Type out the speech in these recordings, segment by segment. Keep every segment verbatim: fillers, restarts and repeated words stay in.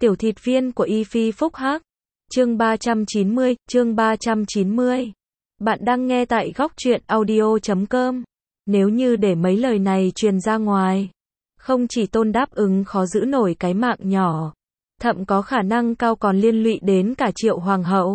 Tiểu thịt viên của Y Phi Phúc Hắc. Chương ba trăm chín mươi, chương ba trăm chín mươi. Bạn đang nghe tại góc truyện audio chấm com. Nếu như để mấy lời này truyền ra ngoài, không chỉ Tôn Đáp Ứng khó giữ nổi cái mạng nhỏ, thậm có khả năng cao còn liên lụy đến cả Triệu Hoàng hậu.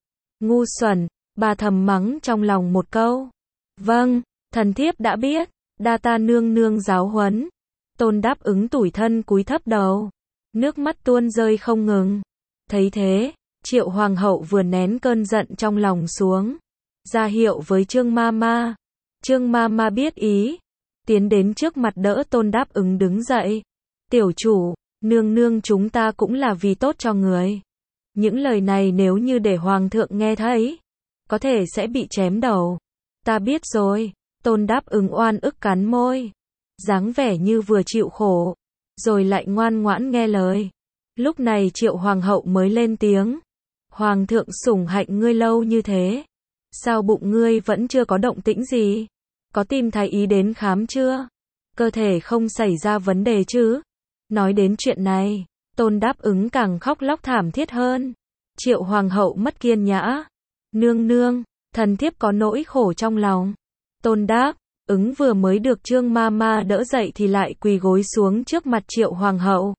Ngu xuẩn, bà thầm mắng trong lòng một câu. Vâng, thần thiếp đã biết, đa ta nương nương giáo huấn. Tôn Đáp Ứng tủi thân cúi thấp đầu, nước mắt tuôn rơi không ngừng. Thấy thế, Triệu Hoàng hậu vừa nén cơn giận trong lòng xuống, ra hiệu với Trương Ma Ma. Trương Ma Ma biết ý, tiến đến trước mặt đỡ Tôn Đáp Ứng đứng dậy. Tiểu chủ, nương nương chúng ta cũng là vì tốt cho người. Những lời này nếu như để Hoàng thượng nghe thấy, có thể sẽ bị chém đầu. Ta biết rồi. Tôn Đáp Ứng oan ức cắn môi, dáng vẻ như vừa chịu khổ, rồi lại ngoan ngoãn nghe lời. Lúc này Triệu Hoàng hậu mới lên tiếng. Hoàng thượng sủng hạnh ngươi lâu như thế, sao bụng ngươi vẫn chưa có động tĩnh gì? Có tìm thái y đến khám chưa? Cơ thể không xảy ra vấn đề chứ? Nói đến chuyện này, Tôn Đáp Ứng càng khóc lóc thảm thiết hơn. Triệu Hoàng hậu mất kiên nhã. Nương nương, thần thiếp có nỗi khổ trong lòng. Tôn Đáp Ứng vừa mới được Trương Ma Ma đỡ dậy thì lại quỳ gối xuống trước mặt Triệu Hoàng hậu,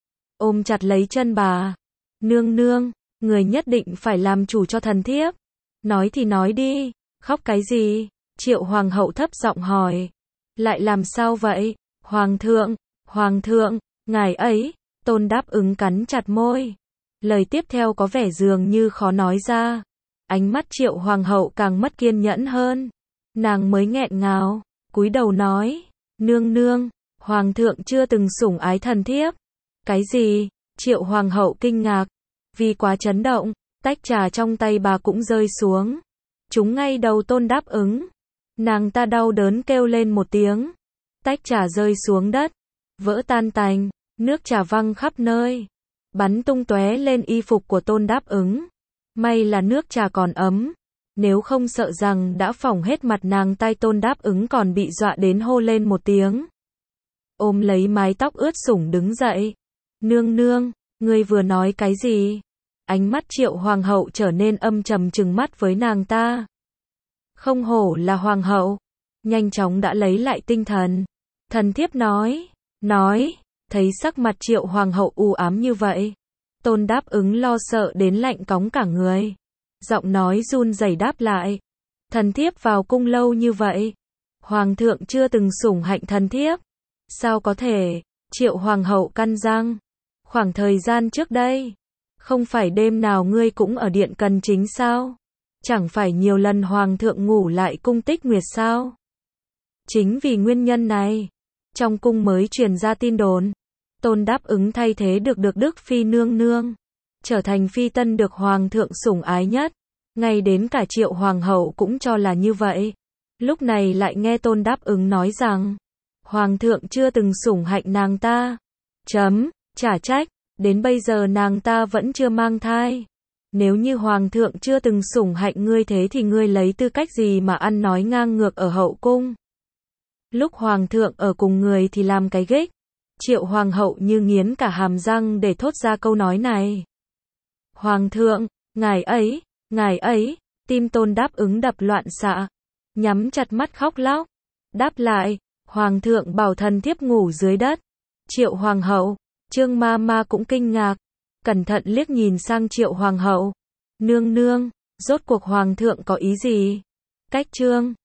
ôm chặt lấy chân bà. Nương nương, người nhất định phải làm chủ cho thần thiếp. Nói thì nói đi, khóc cái gì? Triệu Hoàng hậu thấp giọng hỏi. Lại làm sao vậy? Hoàng thượng, Hoàng thượng, ngài ấy. Tôn Đáp Ứng cắn chặt môi. Lời tiếp theo có vẻ dường như khó nói ra. Ánh mắt Triệu Hoàng hậu càng mất kiên nhẫn hơn. Nàng mới nghẹn ngào, cúi đầu nói. Nương nương, Hoàng thượng chưa từng sủng ái thần thiếp. Cái gì? Triệu Hoàng hậu kinh ngạc. Vì quá chấn động, tách trà trong tay bà cũng rơi xuống, trúng ngay đầu Tôn Đáp Ứng. Nàng ta đau đớn kêu lên một tiếng. Tách trà rơi xuống đất, vỡ tan tành, nước trà văng khắp nơi, bắn tung tóe lên y phục của Tôn Đáp Ứng. May là nước trà còn ấm, nếu không sợ rằng đã phỏng hết mặt nàng. Tai Tôn Đáp Ứng còn bị dọa đến hô lên một tiếng, ôm lấy mái tóc ướt sũng đứng dậy. Nương nương, ngươi vừa nói cái gì? Ánh mắt Triệu Hoàng hậu trở nên âm trầm trừng mắt với nàng ta. Không hổ là Hoàng hậu, nhanh chóng đã lấy lại tinh thần. Thần thiếp nói, nói, thấy sắc mặt Triệu Hoàng hậu u ám như vậy, Tôn Đáp Ứng lo sợ đến lạnh cóng cả người. Giọng nói run rẩy đáp lại. Thần thiếp vào cung lâu như vậy, Hoàng thượng chưa từng sủng hạnh thần thiếp. Sao có thể? Triệu Hoàng hậu căn răng. Khoảng thời gian trước đây, không phải đêm nào ngươi cũng ở điện Cần Chính sao? Chẳng phải nhiều lần Hoàng thượng ngủ lại cung Tích Nguyệt sao? Chính vì nguyên nhân này, trong cung mới truyền ra tin đồn, Tôn Đáp Ứng thay thế được được Đức Phi nương nương, trở thành phi tân được Hoàng thượng sủng ái nhất. Ngay đến cả Triệu Hoàng hậu cũng cho là như vậy. Lúc này lại nghe Tôn Đáp Ứng nói rằng Hoàng thượng chưa từng sủng hạnh nàng ta. Chấm, chả trách, đến bây giờ nàng ta vẫn chưa mang thai. Nếu như Hoàng thượng chưa từng sủng hạnh ngươi thế thì ngươi lấy tư cách gì mà ăn nói ngang ngược ở hậu cung? Lúc Hoàng thượng ở cùng người thì làm cái ghích. Triệu Hoàng hậu như nghiến cả hàm răng để thốt ra câu nói này. Hoàng thượng, ngài ấy, ngài ấy. Tim Tôn Đáp Ứng đập loạn xạ, nhắm chặt mắt khóc lóc. Đáp lại, Hoàng thượng bảo thần thiếp ngủ dưới đất. Triệu Hoàng hậu, Trương Ma Ma cũng kinh ngạc, cẩn thận liếc nhìn sang Triệu Hoàng hậu. Nương nương, rốt cuộc Hoàng thượng có ý gì? Cách Trương